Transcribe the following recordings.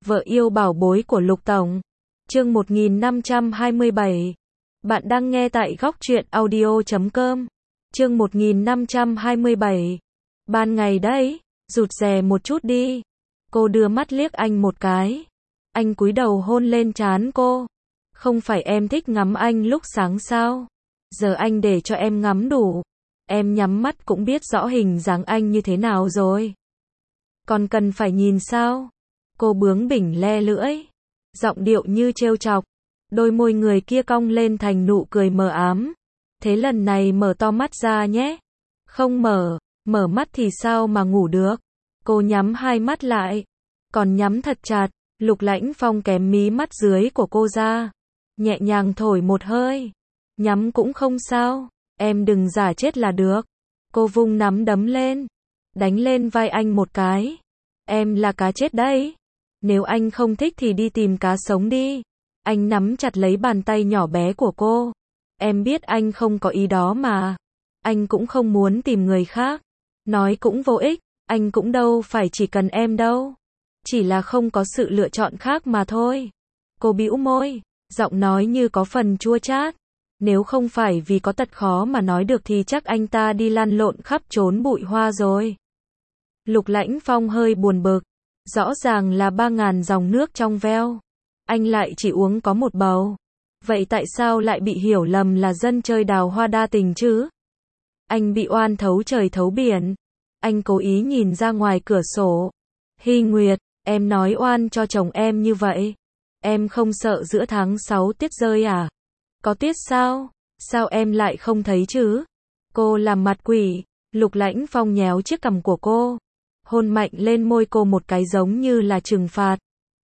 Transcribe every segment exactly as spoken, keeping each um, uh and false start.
Vợ yêu bảo bối của Lục Tổng. Chương một nghìn năm trăm hai mươi bảy. Bạn đang nghe tại góc truyện audio chấm com. Chương một nghìn năm trăm hai mươi bảy. Ban ngày đấy, rụt rè một chút đi. Cô đưa mắt liếc anh một cái. Anh cúi đầu hôn lên trán cô. Không phải em thích ngắm anh lúc sáng sao? Giờ anh để cho em ngắm đủ. Em nhắm mắt cũng biết rõ hình dáng anh như thế nào rồi. Còn cần phải nhìn sao? Cô bướng bỉnh le lưỡi. Giọng điệu như trêu chọc. Đôi môi người kia cong lên thành nụ cười mờ ám. Thế lần này mở to mắt ra nhé. Không mở, mở mắt thì sao mà ngủ được. Cô nhắm hai mắt lại. Còn nhắm thật chặt. Lục Lãnh Phong kém mí mắt dưới của cô ra. Nhẹ nhàng thổi một hơi. Nhắm cũng không sao. Em đừng giả chết là được. Cô vung nắm đấm lên. Đánh lên vai anh một cái. Em là cá chết đấy. Nếu anh không thích thì đi tìm cá sống đi. Anh nắm chặt lấy bàn tay nhỏ bé của cô. Em biết anh không có ý đó mà. Anh cũng không muốn tìm người khác. Nói cũng vô ích. Anh cũng đâu phải chỉ cần em đâu. Chỉ là không có sự lựa chọn khác mà thôi. Cô bĩu môi. Giọng nói như có phần chua chát. Nếu không phải vì có tật khó mà nói được thì chắc anh ta đi lăn lộn khắp trốn bụi hoa rồi. Lục Lãnh Phong hơi buồn bực. Rõ ràng là ba ngàn dòng nước trong veo. Anh lại chỉ uống có một bầu. Vậy tại sao lại bị hiểu lầm là dân chơi đào hoa đa tình chứ? Anh bị oan thấu trời thấu biển. Anh cố ý nhìn ra ngoài cửa sổ. Hy Nguyệt, em nói oan cho chồng em như vậy. Em không sợ giữa tháng sáu tuyết rơi à? Có tuyết sao? Sao em lại không thấy chứ? Cô làm mặt quỷ. Lục Lãnh Phong nhéo chiếc cằm của cô. Hôn mạnh lên môi cô một cái giống như là trừng phạt.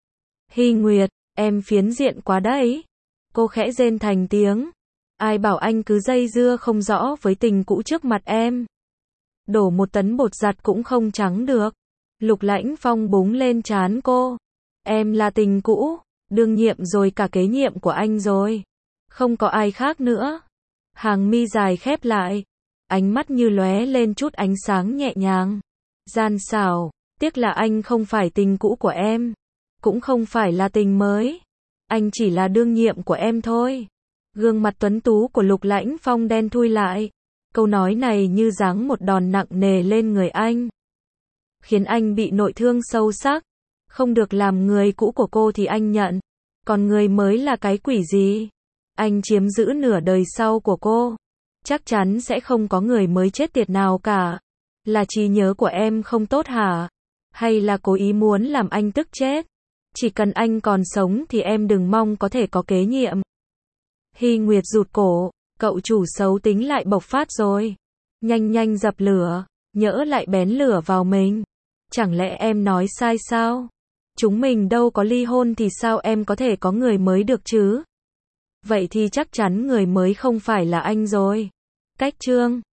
Hy Nguyệt, em phiến diện quá đấy. Cô khẽ rên thành tiếng. Ai bảo anh cứ dây dưa không rõ với tình cũ trước mặt em. Đổ một tấn bột giặt cũng không trắng được. Lục Lãnh Phong búng lên trán cô. Em là tình cũ, đương nhiệm rồi cả kế nhiệm của anh rồi. Không có ai khác nữa. Hàng mi dài khép lại. Ánh mắt như lóe lên chút ánh sáng nhẹ nhàng. Gian xảo, tiếc là anh không phải tình cũ của em. Cũng không phải là tình mới. Anh chỉ là đương nhiệm của em thôi. Gương mặt tuấn tú của Lục Lãnh Phong đen thui lại. Câu nói này như giáng một đòn nặng nề lên người anh. Khiến anh bị nội thương sâu sắc. Không được làm người cũ của cô thì anh nhận. Còn người mới là cái quỷ gì? Anh chiếm giữ nửa đời sau của cô. Chắc chắn sẽ không có người mới chết tiệt nào cả. Là trí nhớ của em không tốt hả? Hay là cố ý muốn làm anh tức chết? Chỉ cần anh còn sống thì em đừng mong có thể có kế nhiệm. Hy Nguyệt rụt cổ. Cậu chủ xấu tính lại bộc phát rồi. Nhanh nhanh dập lửa. Nhỡ lại bén lửa vào mình. Chẳng lẽ em nói sai sao? Chúng mình đâu có ly hôn thì sao em có thể có người mới được chứ? Vậy thì chắc chắn người mới không phải là anh rồi. Cách chương